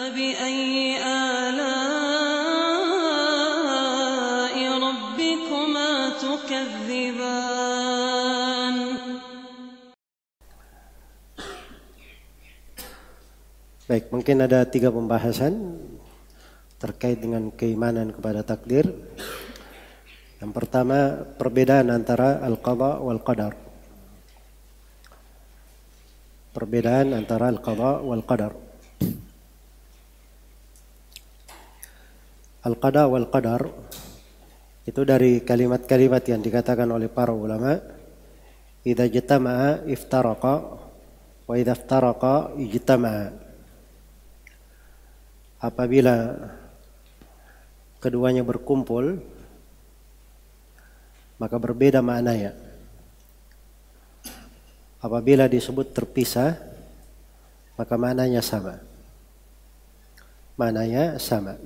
فبأي آلاء ربكما تكذبان. Baik, mungkin ada 3 pembahasan terkait dengan keimanan kepada takdir. Yang pertama, perbedaan antara al-qada wal qadar. Perbedaan antara al-qada wal qadar. Al-qada wal qadar itu dari kalimat-kalimat yang dikatakan oleh para ulama, idza jatama'a iftaraqa wa idza iftaraqa ijtama'a. Apabila keduanya berkumpul, maka berbeda maknanya. Apabila disebut terpisah, maka maknanya sama. Maknanya sama.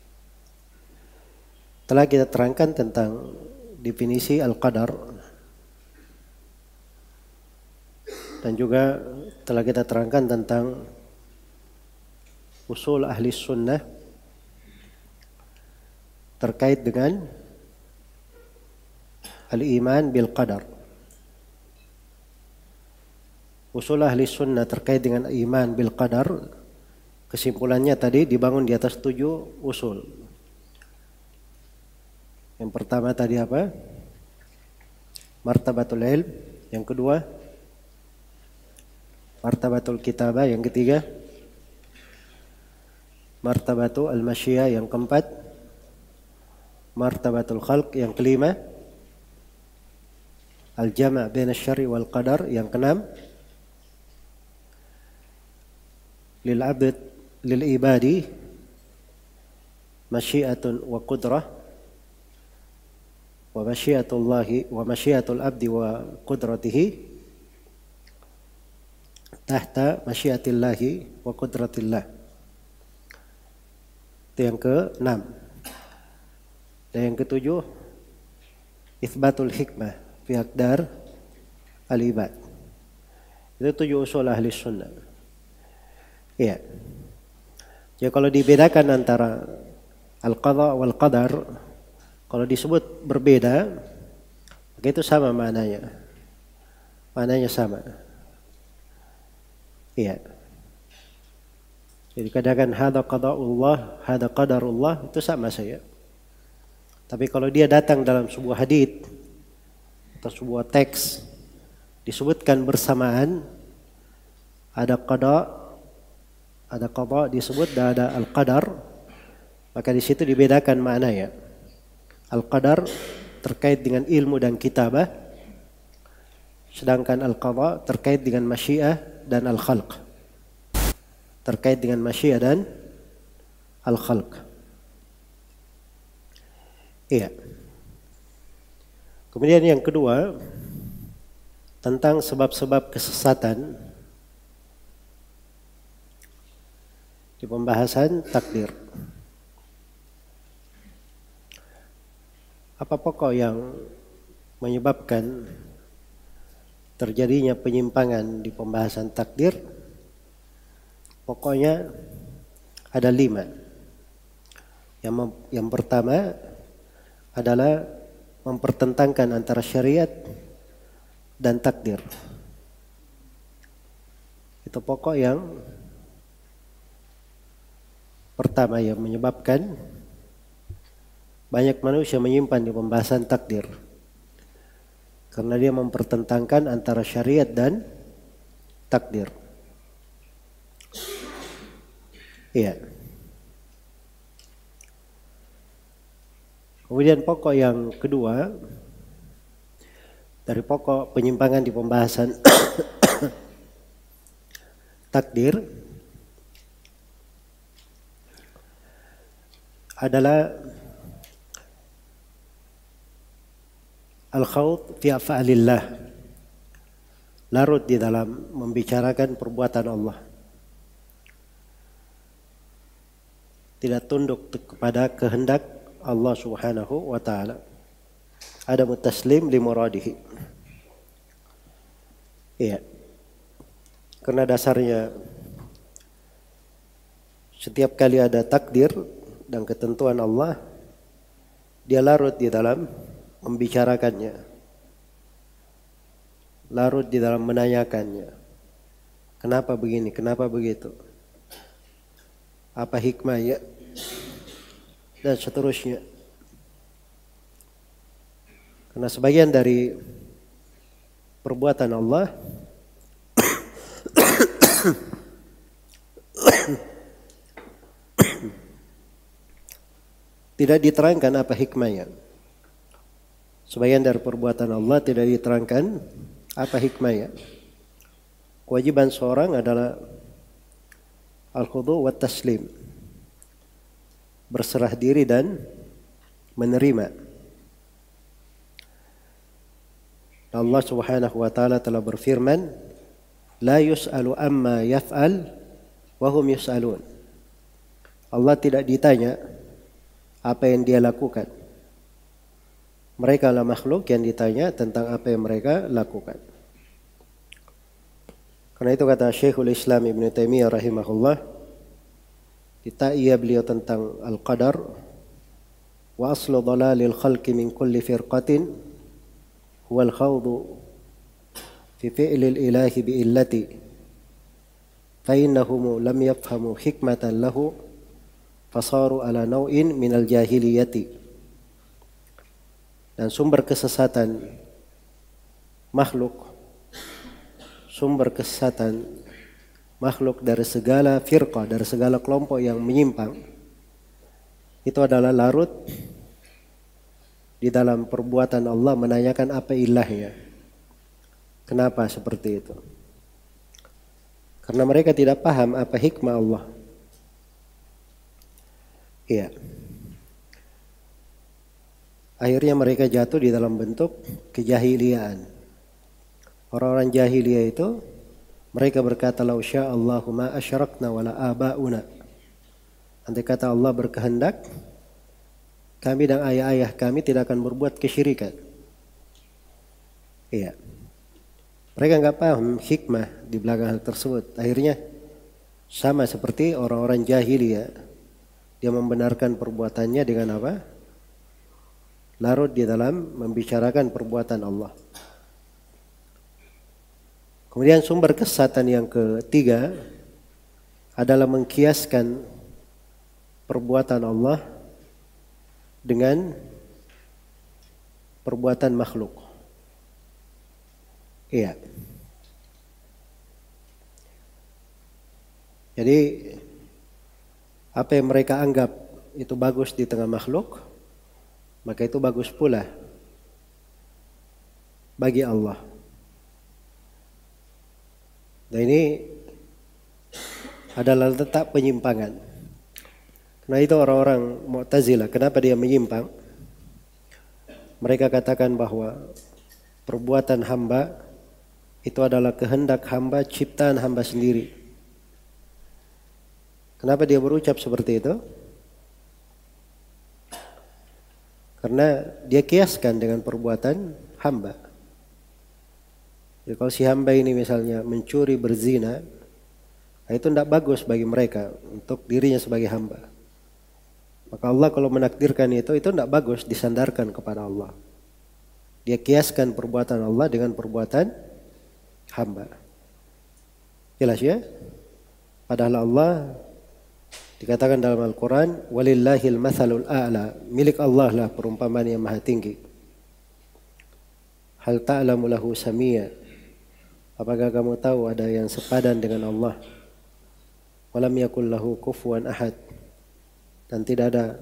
Telah kita terangkan tentang definisi al-qadar dan juga telah kita terangkan tentang usul ahli sunnah terkait dengan al-iman bil qadar. Usul ahli sunnah terkait dengan iman bil qadar, kesimpulannya tadi dibangun di atas 7 usul. Yang pertama tadi apa? Martabatul ilm. Yang kedua, martabatul kitabah. Yang ketiga, martabatul al-masyiyah. Yang keempat, martabatul khalq. Yang kelima, al-jama' baina syar'i wal qadar. Yang keenam, lil abd lil ibadi masyiatun wa qudrah wa masyiatullahi wa masyiatul abdi wa qudratihi tahta masyiatillahi wa qudratillah. Itu yang ke-6. Dan yang ke-7, itsbatul hikmah fi aqdar al-ibad. Itu 7 usul ahli sunnah. Iya. Jadi kalau dibedakan antara al-qadha wal qadar, kalau disebut berbeda, maka itu sama maknanya. Maknanya sama. Iya. Jadi kadang hada qada'ullah, hada qadarullah, itu sama saja. Tapi kalau dia datang dalam sebuah hadits atau sebuah teks disebutkan bersamaan, ada qada' disebut dan ada al-qadar, maka di situ dibedakan maknanya. Al-qadar terkait dengan ilmu dan kitabah, sedangkan al-qada terkait dengan masyiah dan al-khalq. Terkait dengan masyiah dan al-khalq. Iya. Kemudian yang kedua, tentang sebab-sebab kesesatan di pembahasan takdir. Apa pokok yang menyebabkan terjadinya penyimpangan di pembahasan takdir? Pokoknya ada 5. Yang pertama adalah mempertentangkan antara syariat dan takdir. Itu pokok yang pertama yang menyebabkan banyak manusia menyimpan di pembahasan takdir. Karena dia mempertentangkan antara syariat dan takdir. Iya. Kemudian pokok yang kedua dari pokok penyimpangan di pembahasan takdir adalah al-khawd fi af'alillah, larut di dalam membicarakan perbuatan Allah, tidak tunduk kepada kehendak Allah Subhanahu wa taala. Ada mutaslim li muradihi. Iya. Karena dasarnya Setiap kali ada takdir dan ketentuan Allah, dia larut di dalam membicarakannya, larut di dalam menanyakannya. Kenapa begini, kenapa begitu, apa hikmahnya, dan seterusnya. Karena sebagian dari perbuatan Allah tidak diterangkan apa hikmahnya. Sebagian dari perbuatan Allah tidak diterangkan apa hikmahnya. Kewajiban seorang adalah al-khudu' wa taslim, berserah diri dan menerima. Allah Subhanahu wa taala telah berfirman, la yus'alu amma yaf'al wa hum yus'alun. Allah tidak ditanya apa yang dia lakukan. Mereka adalah makhluk yang ditanya tentang apa yang mereka lakukan. Karena itu kata Syekhul Islam Ibn Taimiyah rahimahullah, kita beliau tentang al-qadar, wa aslu dhalalil khalqi min kulli firqatin huwal khawdu fi fi'lil ilahi bi illati fa innahum lam yafhamu hikmatan lahu fasaru ala naw'in minal jahiliyati. Dan sumber kesesatan makhluk, sumber kesesatan makhluk dari segala firqah, dari segala kelompok yang menyimpang, itu adalah larut di dalam perbuatan Allah, menanyakan apa ilahnya, kenapa seperti itu. Karena mereka tidak paham apa hikmah Allah. Iya. Akhirnya mereka jatuh di dalam bentuk kejahiliaan. Orang-orang jahiliyah itu, mereka berkata, "Lau sya'allahu ma asyrakna wala aba'una." Andai kata Allah berkehendak, kami dan ayah-ayah kami tidak akan berbuat kesyirikan. Iya. Mereka nggak paham hikmah di belakang hal tersebut. Akhirnya sama seperti orang-orang jahiliyah, dia membenarkan perbuatannya dengan apa? Larut di dalam membicarakan perbuatan Allah. Kemudian sumber kesesatan yang ketiga adalah mengkiaskan perbuatan Allah dengan perbuatan makhluk. Iya. Jadi apa yang mereka anggap itu bagus di tengah makhluk, maka itu bagus pula bagi Allah. Dan ini adalah letak penyimpangan. Karena itu orang-orang Mu'tazilah, kenapa dia menyimpang? Mereka katakan bahwa perbuatan hamba itu adalah kehendak hamba, ciptaan hamba sendiri. Kenapa dia berucap seperti itu? Karena dia kiaskan dengan perbuatan hamba. Jadi kalau si hamba ini misalnya mencuri, berzina, itu tidak bagus bagi mereka untuk dirinya sebagai hamba. Maka Allah kalau menakdirkan itu tidak bagus disandarkan kepada Allah. Dia kiaskan perbuatan Allah dengan perbuatan hamba. Jelas ya? Padahal Allah dikatakan dalam Al-Quran, walillahil mathalul a'la, milik Allah lah perumpamaan yang maha tinggi. Hal ta'lamu lahu samia, apakah kamu tahu ada yang sepadan dengan Allah? Walam yakul lahu kufuwan ahad, dan tidak ada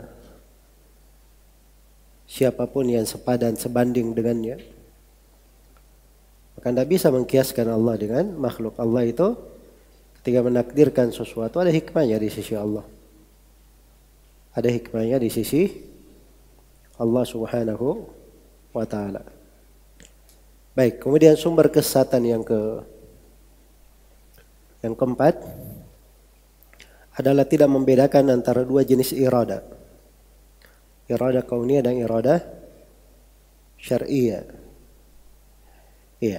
siapapun yang sepadan, sebanding dengannya. Maka tidak bisa mengkiaskan Allah dengan makhluk. Allah itu ketika menakdirkan sesuatu ada hikmahnya di sisi Allah. Ada hikmahnya di sisi Allah Subhanahu wa ta'ala. Baik, kemudian sumber kesesatan yang keempat adalah tidak membedakan antara dua jenis irada. Irada kauniyah dan irada syar'iyah. Iya.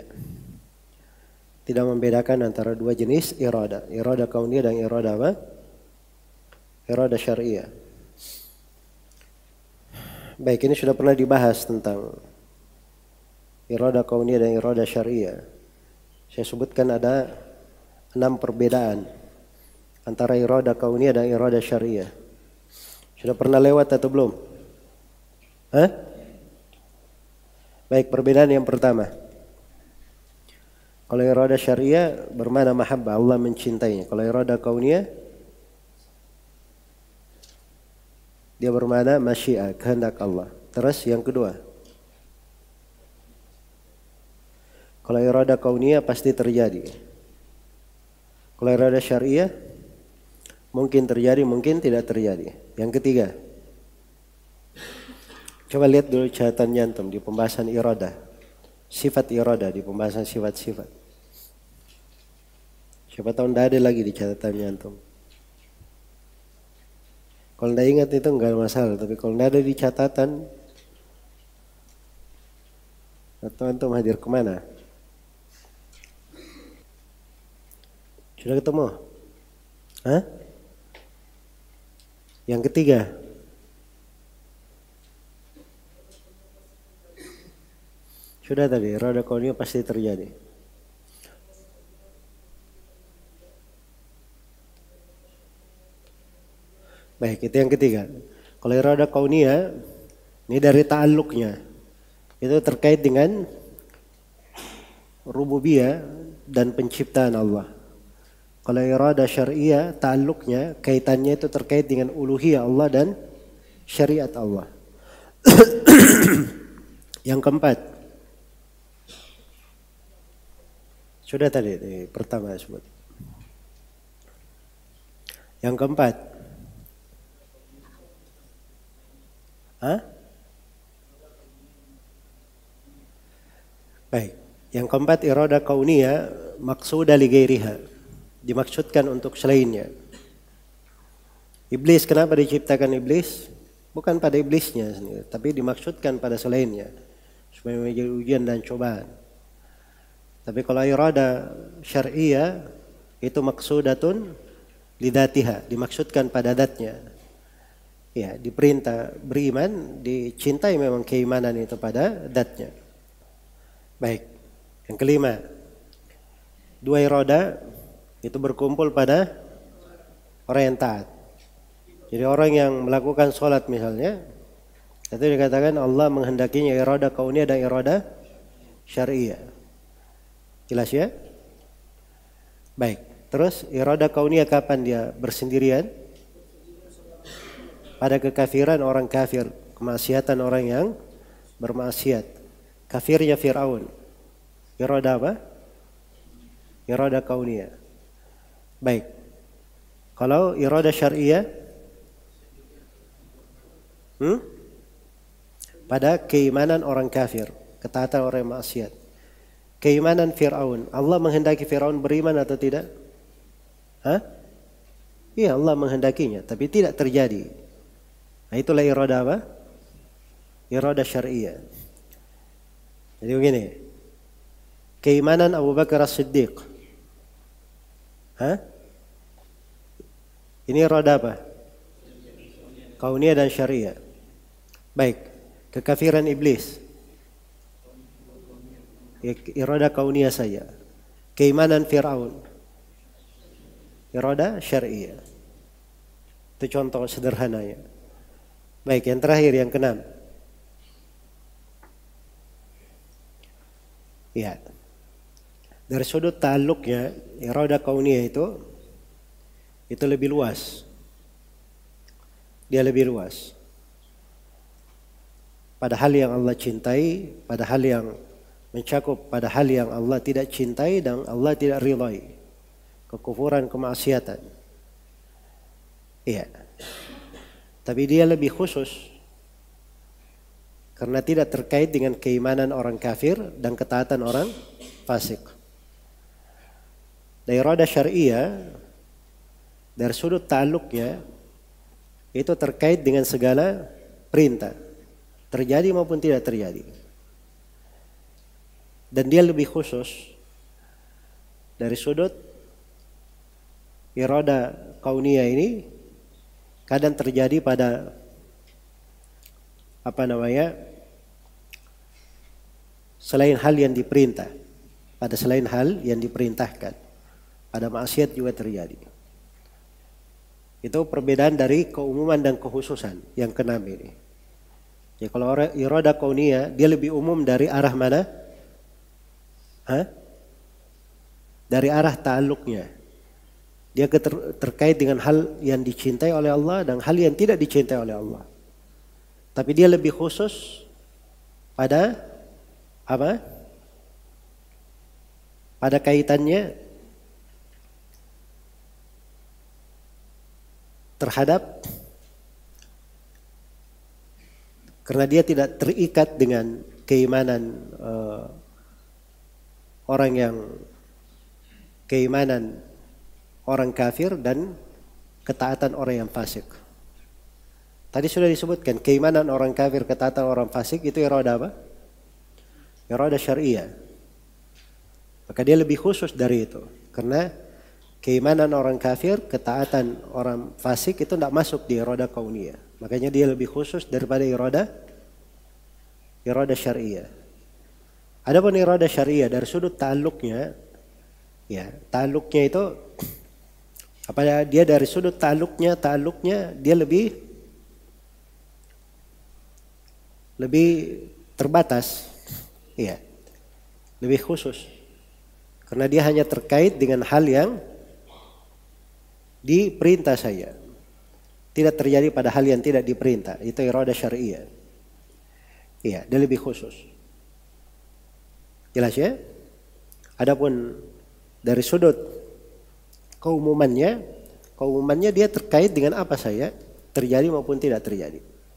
Tidak membedakan antara dua jenis irada. Irada kauniyah dan irada apa? iradah syariah. Baik, ini sudah pernah dibahas tentang iradah kauniyah dan iradah syariah. Saya sebutkan ada 6 perbedaan antara iradah kauniyah dan iradah syariah. Sudah pernah lewat atau belum? Hah? Baik, perbedaan yang pertama. Kalau iradah syariah bermakna mahabbah, Allah mencintainya. Kalau iradah kauniyah dia bermakna masyiah, kehendak Allah. Terus yang kedua. Kalau iradah kauniyah pasti terjadi. Kalau iradah syariah mungkin terjadi, mungkin tidak terjadi. Yang ketiga. Coba lihat dulu catatan nyantum di pembahasan iradah. Sifat iradah di pembahasan sifat-sifat. Siapa tahu tidak ada lagi di catatan nyantum. Kalau tidak ingat itu enggak masalah, tapi kalau tidak ada di catatan, atau antum hadir kemana? Sudah ketemu? Hah? Yang ketiga. Sudah tadi, iradah kauniyah pasti terjadi. Baik, itu yang ketiga. Kalau iradah kauniyah, ini dari ta'alluqnya. Itu terkait dengan rububiyah dan penciptaan Allah. Kalau iradah syariah, ta'alluqnya, kaitannya itu terkait dengan uluhiyah Allah dan syariat Allah. Yang keempat. Sudah tadi, pertama sebut. Yang keempat. Hah? Baik. Yang keempat iradah kauniyah maqsudah li ghairiha. Dimaksudkan untuk selainnya. Iblis, kenapa diciptakan iblis? Bukan pada iblisnya sendiri, tapi dimaksudkan pada selainnya. Supaya menjadi ujian dan cobaan. Tapi kalau iradah syariah itu maqsudatun lidatiha, dimaksudkan pada zatnya. Ya, diperintah beriman, dicintai memang keimanan itu pada zatnya. Baik. Yang kelima, dua iradah itu berkumpul pada orang yang taat. Jadi orang yang melakukan sholat misalnya, itu dikatakan Allah menghendakinya iradah kauniyah dan iradah syariah. Jelas ya? Baik. Terus iradah kauniyah kapan dia bersendirian? Pada kekafiran orang kafir, kemaksiatan orang yang bermaksiat. Kafirnya Fir'aun. Iradah apa? Iradah kauniyah. Baik. Kalau iradah syariah? Pada keimanan orang kafir, ketaatan orang yang maksiat. Keimanan Fir'aun. Allah menghendaki Fir'aun beriman atau tidak? Hah? Iya, Allah menghendakinya, tapi tidak terjadi. Nah, itulah iradah apa? Iradah syariah. Jadi begini. Keimanan Abu Bakar As-Siddiq. Hah? Ini iradah apa? Kauniyah dan syariah. Baik. Kekafiran iblis. Iradah kauniyah saja. Keimanan Fir'aun. Iradah syariah. Itu contoh sederhananya. Baik, yang terakhir, yang keenam. Ya. Dari sudut ta'alluqnya, iradah kauniyah itu lebih luas. Dia lebih luas. Pada hal yang Allah cintai, pada hal yang mencakup pada hal yang Allah tidak cintai dan Allah tidak ridhai. Kekufuran, kemaksiatan. Iya. Tapi dia lebih khusus karena tidak terkait dengan keimanan orang kafir dan ketaatan orang fasik. Dari iradah syariah, dari sudut ta'alluqnya, itu terkait dengan segala perintah, terjadi maupun tidak terjadi. Dan dia lebih khusus dari sudut iradah kauniyah ini, kadang terjadi pada selain hal yang diperintah, pada selain hal yang diperintahkan, pada maksiat juga terjadi. Itu perbedaan dari keumuman dan kekhususan yang keenam ini. Ya, kalau iradah kauniyah dia lebih umum dari arah mana? Dari arah ta'alluqnya. Dia terkait dengan hal yang dicintai oleh Allah dan hal yang tidak dicintai oleh Allah. Tapi dia lebih khusus pada apa? Pada kaitannya terhadap, karena dia tidak terikat dengan keimanan orang kafir dan ketaatan orang yang fasik. Tadi sudah disebutkan keimanan orang kafir, ketaatan orang fasik itu iradah apa? Iradah syariah. Maka dia lebih khusus dari itu. Karena keimanan orang kafir, ketaatan orang fasik itu tidak masuk di iradah kauniyah. Makanya dia lebih khusus daripada iradah syariah. Adapun iradah syariah dari sudut ta'alluqnya, ya, ta'alluqnya itu dia dari sudut ta'alluqnya dia lebih terbatas, ya, lebih khusus. Karena dia hanya terkait dengan hal yang diperintah saja. Tidak terjadi pada hal yang tidak diperintah. Itu iradah syariah. Iya, dia lebih khusus. Jelas ya? Adapun dari sudut keumumannya dia terkait dengan apa saja, terjadi maupun tidak terjadi.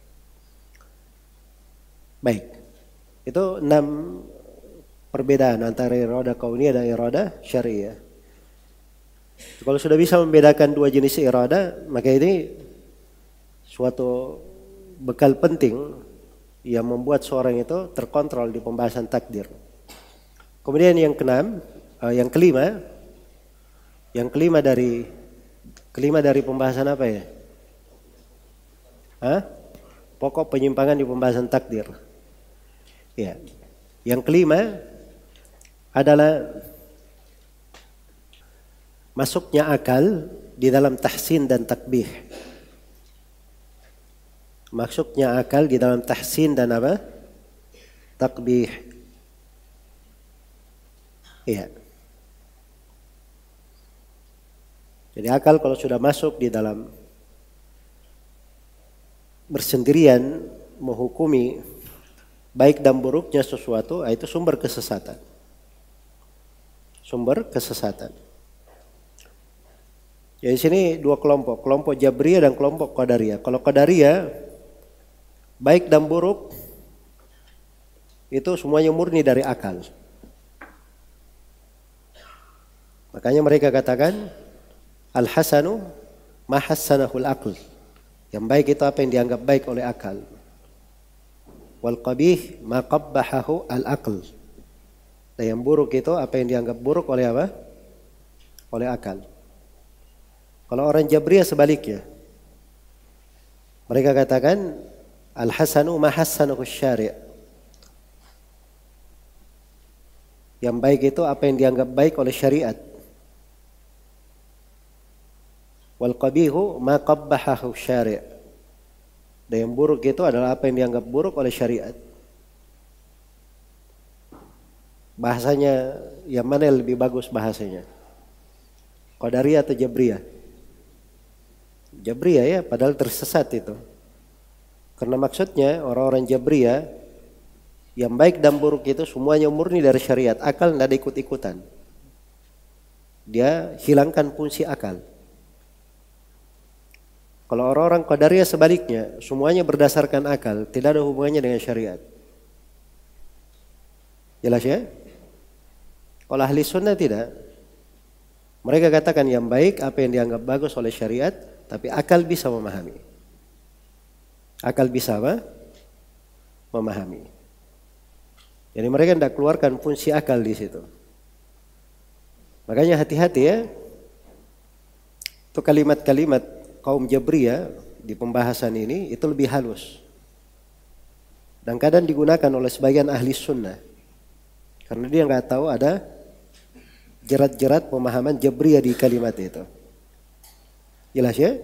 Baik. Itu 6 perbedaan antara iradah kauniyah dan iradah syariah. Kalau sudah bisa membedakan dua jenis iradah, maka ini suatu bekal penting yang membuat seorang itu terkontrol di pembahasan takdir. Kemudian yang kelima dari pembahasan apa ya? Pokok penyimpangan di pembahasan takdir. Ya. Yang kelima adalah masuknya akal di dalam tahsin dan takbih. Masuknya akal di dalam tahsin dan apa? Takbih. Iya. Jadi akal kalau sudah masuk di dalam bersendirian menghukumi baik dan buruknya sesuatu, itu sumber kesesatan. Sumber kesesatan. Ya, di sini dua kelompok Jabriyah dan kelompok Qadariyah. Kalau Qadariyah baik dan buruk itu semuanya murni dari akal. Makanya mereka katakan al-hasanu ma hassanahul aql. Yang baik itu apa yang dianggap baik oleh akal. Wal qabih ma qabbahahu al-aql. Dan yang buruk itu apa yang dianggap buruk oleh apa? Oleh akal. Kalau orang Jabriyah sebaliknya. Mereka katakan al-hasanu ma hassanahu syari'. Yang baik itu apa yang dianggap baik oleh syariat. Wal qabihu ma qabbahahu syari'. Dan yang buruk itu adalah apa yang dianggap buruk oleh syariat. Bahasanya yang mana yang lebih bagus bahasanya? Qadariyah atau Jabriyah? Jabriyah ya, padahal tersesat itu. Karena maksudnya orang-orang Jabriyah yang baik dan buruk itu semuanya murni dari syariat. Akal tidak ada ikut-ikutan. Dia hilangkan fungsi akal. Kalau orang-orang Qadariyah sebaliknya, semuanya berdasarkan akal, tidak ada hubungannya dengan syariat. Jelas ya? Kalau ahli sunnah tidak. Mereka katakan yang baik apa yang dianggap bagus oleh syariat, tapi akal bisa memahami. Akal bisa apa? Memahami. Jadi mereka tidak keluarkan fungsi akal di situ. Makanya hati-hati ya. Itu kalimat-kalimat kaum Jabriyah di pembahasan ini itu lebih halus. Dan kadang digunakan oleh sebagian ahli sunnah. Karena dia nggak tahu ada jerat-jerat pemahaman Jabriyah di kalimat itu. Jelas ya?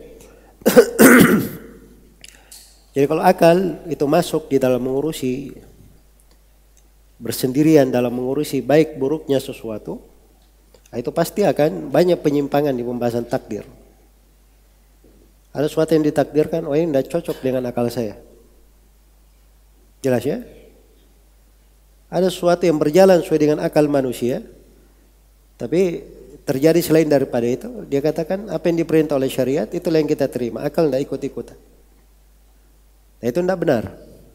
Jadi kalau akal itu masuk di dalam mengurusi bersendirian dalam mengurusi baik buruknya sesuatu, itu pasti akan banyak penyimpangan di pembahasan takdir. Ada sesuatu yang ditakdirkan, oh ini tidak cocok dengan akal saya. Jelas ya? Ada sesuatu yang berjalan sesuai dengan akal manusia, tapi terjadi selain daripada itu, dia katakan apa yang diperintah oleh syariat, itulah yang kita terima. Akal tidak ikut-ikutan. Nah itu tidak benar.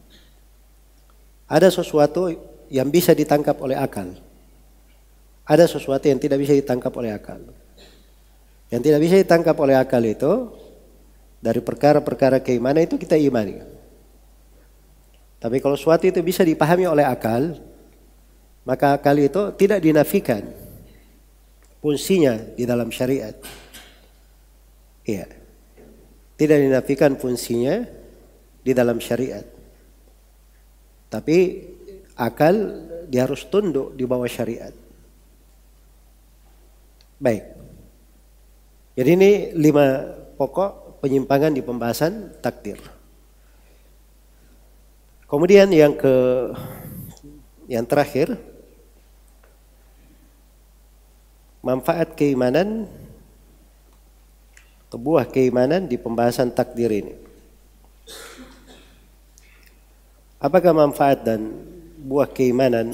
Ada sesuatu yang bisa ditangkap oleh akal. Ada sesuatu yang tidak bisa ditangkap oleh akal. Yang tidak bisa ditangkap oleh akal itu, dari perkara-perkara keimanan itu kita imani. Tapi kalau sesuatu itu bisa dipahami oleh akal, maka akal itu tidak dinafikan fungsinya di dalam syariat. Iya. Tidak dinafikan fungsinya di dalam syariat. Tapi akal dia harus tunduk di bawah syariat. Baik. Jadi ini 5 pokok penyimpangan di pembahasan takdir. Kemudian yang terakhir, manfaat keimanan atau buah keimanan di pembahasan takdir ini. Apakah manfaat dan buah keimanan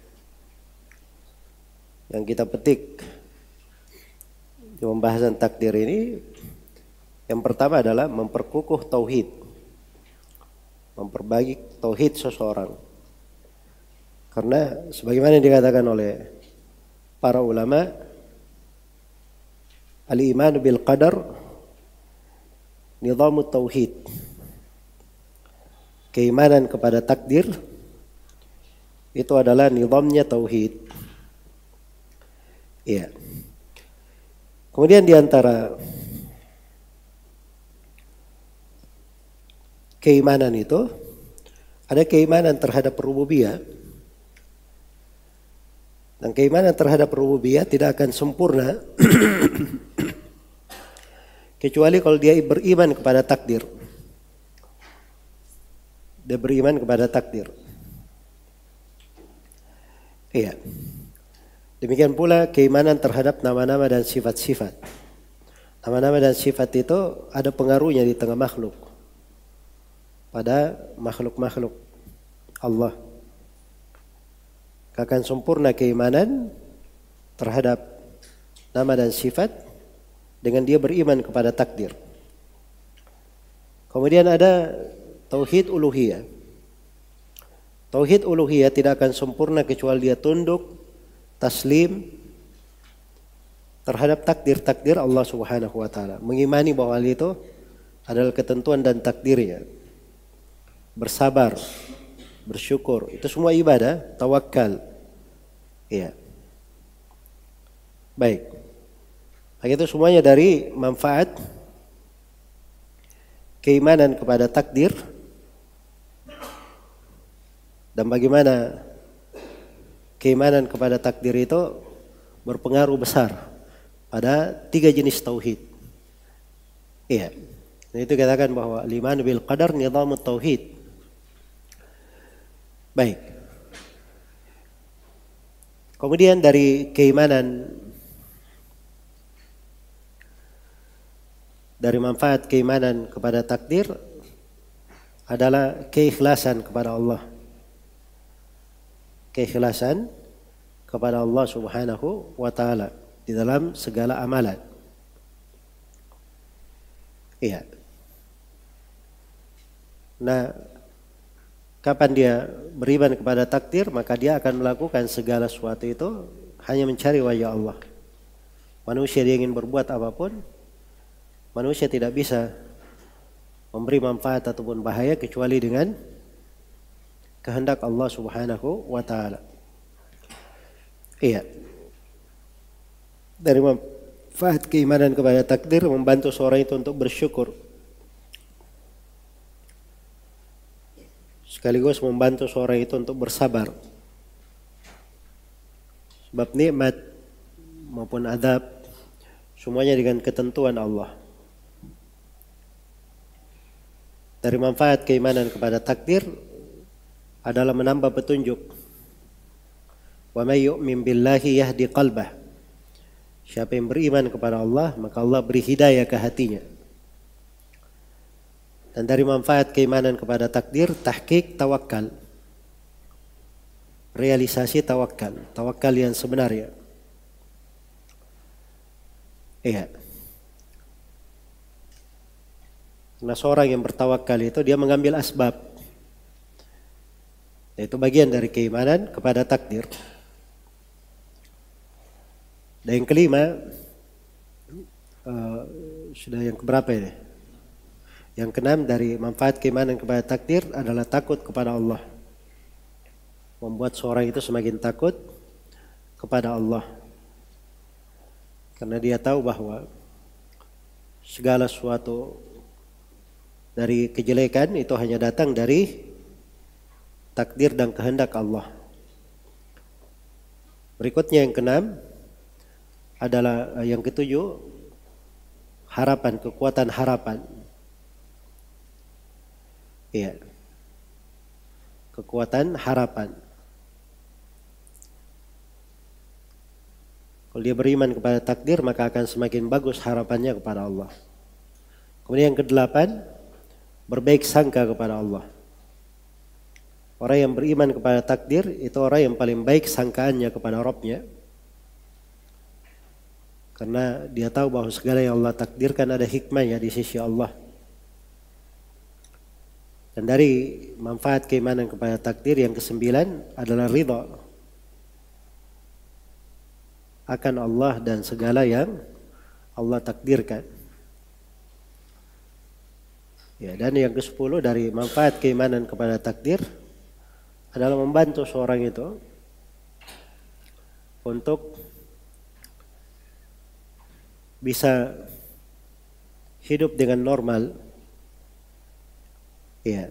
yang kita petik di pembahasan takdir ini? Yang pertama adalah memperkukuh tauhid, memperbaiki tauhid seseorang. Karena sebagaimana dikatakan oleh para ulama, al-iman bil qadar nizamut tauhid. Keimanan kepada takdir itu adalah nizamnya tauhid. Iya. Kemudian di antara keimanan itu ada keimanan terhadap rububiyah. Dan keimanan terhadap rububiyah tidak akan sempurna kecuali kalau dia beriman kepada takdir. Dia beriman kepada takdir. Iya. Demikian pula keimanan terhadap nama-nama dan sifat-sifat. Nama-nama dan sifat itu ada pengaruhnya di tengah makhluk. Pada makhluk-makhluk Allah. Akan sempurna keimanan terhadap nama dan sifat dengan dia beriman kepada takdir. Kemudian ada tauhid uluhiyah. Tauhid uluhiyah tidak akan sempurna kecuali dia tunduk, taslim terhadap takdir-takdir Allah Subhanahu wa taala. Mengimani bahwa hal itu adalah ketentuan dan takdirnya. Bersabar, bersyukur, itu semua ibadah, tawakal. Iya. Baik. Itu semuanya dari manfaat keimanan kepada takdir. Dan bagaimana keimanan kepada takdir itu berpengaruh besar pada 3 jenis tauhid. Iya. Dan itu katakan bahwa al-iman bil qadar nizamut tauhid. Baik. Kemudian dari keimanan, dari manfaat keimanan kepada takdir adalah keikhlasan kepada Allah. Keikhlasan kepada Allah Subhanahu wa taala di dalam segala amalan. Iya. Nah, kapan dia beriman kepada takdir, maka dia akan melakukan segala sesuatu itu hanya mencari wajah Allah. Manusia dia ingin berbuat apapun, manusia tidak bisa memberi manfaat ataupun bahaya kecuali dengan kehendak Allah Subhanahu wa taala. Iya. Dari manfaat keimanan kepada takdir membantu seorang itu untuk bersyukur sekaligus membantu seorang itu untuk bersabar. Sebab nikmat maupun adab semuanya dengan ketentuan Allah. Dari manfaat keimanan kepada takdir adalah menambah petunjuk. Wa may yu'min billahi yahdi qalbah. Siapa yang beriman kepada Allah, maka Allah beri hidayah ke hatinya. Dan dari manfaat keimanan kepada takdir, tahqiq tawakal. Realisasi tawakal, tawakal yang sebenarnya. Iya. Karena seorang yang bertawakal itu dia mengambil asbab. Itu bagian dari keimanan kepada takdir. Dan yang kelima, sudah yang keberapa ini? Yang keenam dari manfaat keimanan kepada takdir adalah takut kepada Allah. Membuat seorang itu semakin takut kepada Allah. Karena dia tahu bahwa segala sesuatu dari kejelekan itu hanya datang dari takdir dan kehendak Allah. Berikutnya yang keenam adalah yang ketujuh, harapan, kekuatan harapan. Iya. Kekuatan harapan. Kalau dia beriman kepada takdir, maka akan semakin bagus harapannya kepada Allah. Kemudian yang kedelapan, berbaik sangka kepada Allah. Orang yang beriman kepada takdir itu orang yang paling baik sangkaannya kepada Rabb-nya. Karena dia tahu bahwa segala yang Allah takdirkan ada hikmahnya di sisi Allah. Dan dari manfaat keimanan kepada takdir yang kesembilan adalah ridha akan Allah dan segala yang Allah takdirkan. Ya, dan yang ke-10 dari manfaat keimanan kepada takdir adalah membantu seorang itu untuk bisa hidup dengan normal. Ya.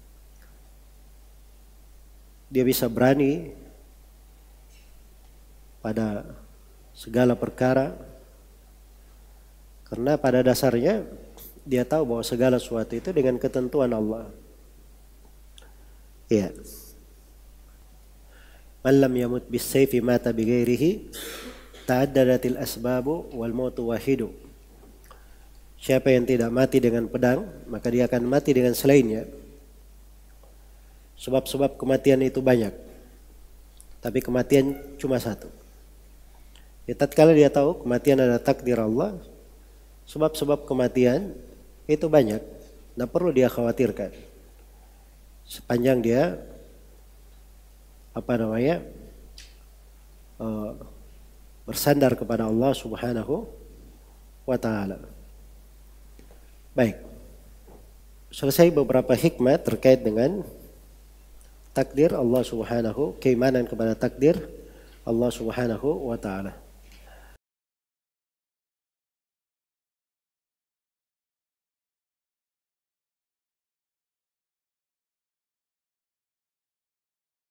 Dia bisa berani pada segala perkara, karena pada dasarnya dia tahu bahwa segala sesuatu itu dengan ketentuan Allah. Ya. Man lam yamut bis-sayfi mata bighairihi ta'addadatil asbabu wal mautu wahidu. Siapa yang tidak mati dengan pedang, maka dia akan mati dengan selainnya. Sebab-sebab kematian itu banyak, tapi kematian cuma satu. Ya, tatkala dia tahu kematian adalah takdir Allah, sebab-sebab kematian itu banyak, tidak perlu dia khawatirkan. Sepanjang dia bersandar kepada Allah Subhanahu wa ta'ala. Baik. Selesai beberapa hikmah terkait dengan takdir Allah Subhanahu, keimanan kepada takdir Allah Subhanahu wa ta'ala.